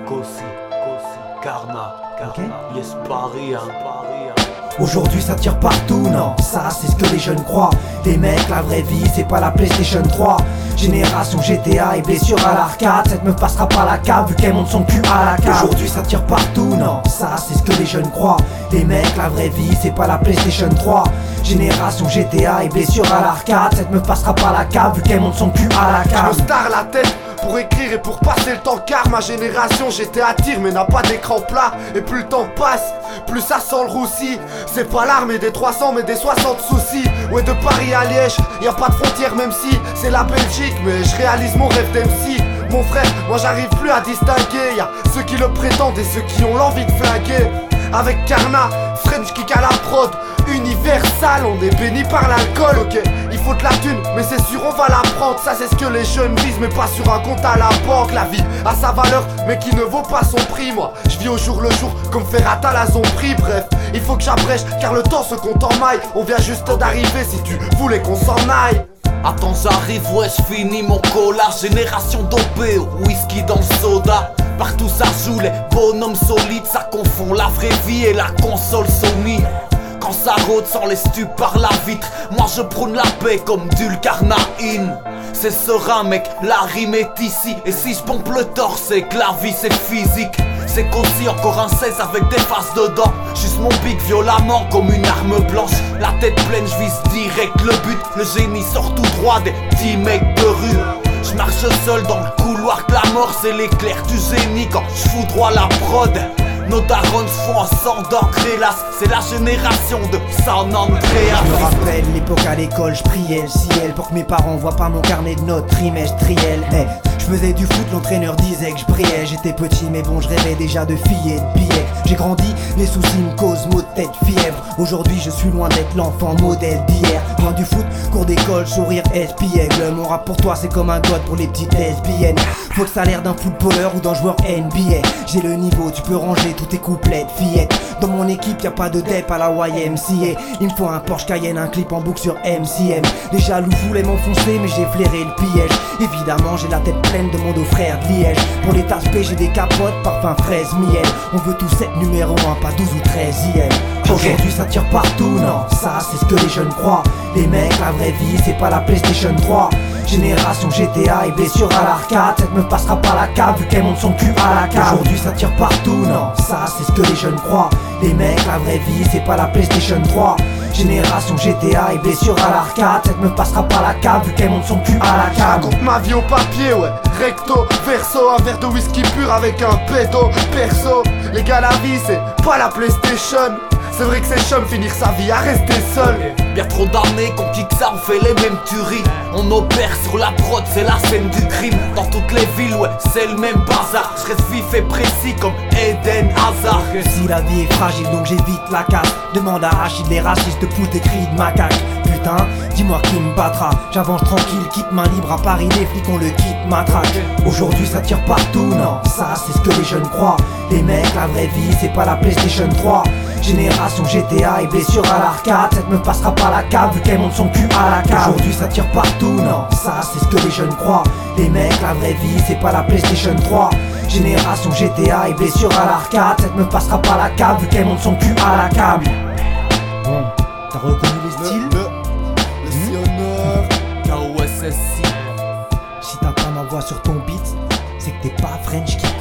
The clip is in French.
Karna, yes Paris, Aujourd'hui ça tire partout, non, ça c'est ce que les jeunes croient. Les mecs, la vraie vie, c'est pas la PlayStation 3. Génération GTA et blessure à l'arcade. Cette meuf passera par la cave vu qu'elle monte son cul à la cave. Aujourd'hui ça tire partout, non, ça c'est ce que les jeunes croient. Les mecs, la vraie vie, c'est pas la PlayStation 3. Génération GTA et blessure à l'arcade. Cette meuf passera par la cave vu qu'elle monte son cul à la cave. Je me star la tête pour écrire et pour passer le temps, car ma génération GTA tire mais n'a pas d'écran plat. Et plus le temps passe, plus ça sent le roussi. C'est pas l'armée des 300 mais des 60 soucis. Ouais, de Paris à Liège, y a pas de frontière même si c'est la Belgique. Mais je réalise mon rêve d'MC. Mon frère, moi j'arrive plus à distinguer. Y'a ceux qui le prétendent et ceux qui ont l'envie de flinguer. Avec Karna, French kick à la prod, Universal, on est béni par l'alcool. Ok, il faut de la thune, mais c'est sûr on va la prendre. Ça c'est ce que les jeunes visent, mais pas sur un compte à la banque. La vie a sa valeur, mais qui ne vaut pas son prix. Moi, je vis au jour le jour, comme Ferrata la zombie. Bref, il faut que j'abrège, car le temps se compte en maille. On vient juste d'arriver, si tu voulais qu'on s'en aille. Attends, j'arrive, ouais, j'finis mon cola. Génération dopée, whisky dans le soda. Partout ça joue, les bonhommes solides. Ça confond la vraie vie et la console Sony. Quand ça rôde sans les stupes par la vitre, moi je prône la paix comme Dulcarnaïn. C'est serein mec, la rime est ici. Et si je pompe le torse, c'est que la vie c'est physique. C'est qu'aussi encore un 16 avec des faces dedans. Juste mon big violemment comme une arme blanche. La tête pleine, je vise direct le but. Le génie sort tout droit des petits mecs de rue. Je marche seul dans le couloir de la mort. C'est l'éclair du génie quand je fous droit la prod. Nos darons se font un sang d'encre, hélas. C'est la génération de San Andreas. Je me rappelle l'époque à l'école, je priais le ciel pour que mes parents voient pas mon carnet de notes trimestriel. Je faisais du foot, l'entraîneur disait que je brillais. J'étais petit mais bon, je rêvais déjà de filles et de billets. J'ai grandi, les soucis me causent maux de tête, fièvre. Aujourd'hui je suis loin d'être l'enfant modèle d'hier. Loin du foot, cours d'école, sourire, espiègle. Mon rap pour toi c'est comme un god pour les petites lesbiennes. Faut que ça a l'air d'un footballeur ou d'un joueur NBA. J'ai le niveau, tu peux ranger tous tes couplets de fillettes. Dans mon équipe y'a pas de dep à la YMCA. Il me faut un Porsche Cayenne, un clip en boucle sur MCM. Les jaloux voulaient m'enfoncer mais j'ai flairé le piège. Évidemment j'ai la tête pleine de mon dos frère de Liège. Pour les tasses j'ai des capotes, parfum fraise, miel. On veut tous être numéro 1, pas 12 ou 13 IL. Aujourd'hui ça tire partout, non, ça c'est ce que les jeunes croient. Les mecs, la vraie vie c'est pas la PlayStation 3. Génération GTA et blessure à l'arcade. Cette meuf passera par la cave vu qu'elle monte son cul à la cave. Aujourd'hui ça tire partout, non, ça c'est ce que les jeunes croient. Les mecs, la vraie vie c'est pas la PlayStation 3. Génération GTA et blessure à l'arcade. Cette meuf passera par la cave vu qu'elle monte son cul à la cave. Raconte ma vie au papier, ouais. Recto, verso, un verre de whisky pur avec un pédo. Perso, les gars, la vie c'est pas la PlayStation. C'est vrai que c'est chum finir sa vie à rester seul. Bien trop d'années qu'on kick ça, on fait les mêmes tueries. On opère sur la prod, c'est la scène du crime. Dans toutes les villes, ouais, c'est le même bazar. Je reste vif et précis comme Eden Hazard. Si la vie est fragile donc j'évite la casse. Demande à Rachid, les racistes poussent des cris de macaque. Putain, dis-moi qui me battra. J'avance tranquille, quitte main libre à Paris, les flics on le quitte matraque. Aujourd'hui ça tire partout, non, ça c'est ce que les jeunes croient. Les mecs, la vraie vie c'est pas la PlayStation 3. Génération GTA et blessure à l'arcade. Cette meuf passera par la cave vu qu'elle monte son cul à la cave. Aujourd'hui ça tire partout, non, ça c'est ce que les jeunes croient. Les mecs, la vraie vie c'est pas la PlayStation 3. Génération GTA et blessure à l'arcade. Cette meuf passera par la cave vu qu'elle monte son cul à la cave. Bon, t'as reconnu les styles? Le sillonneur. KOSSI. Si t'as pas ma voix sur ton beat, c'est que t'es pas French kick.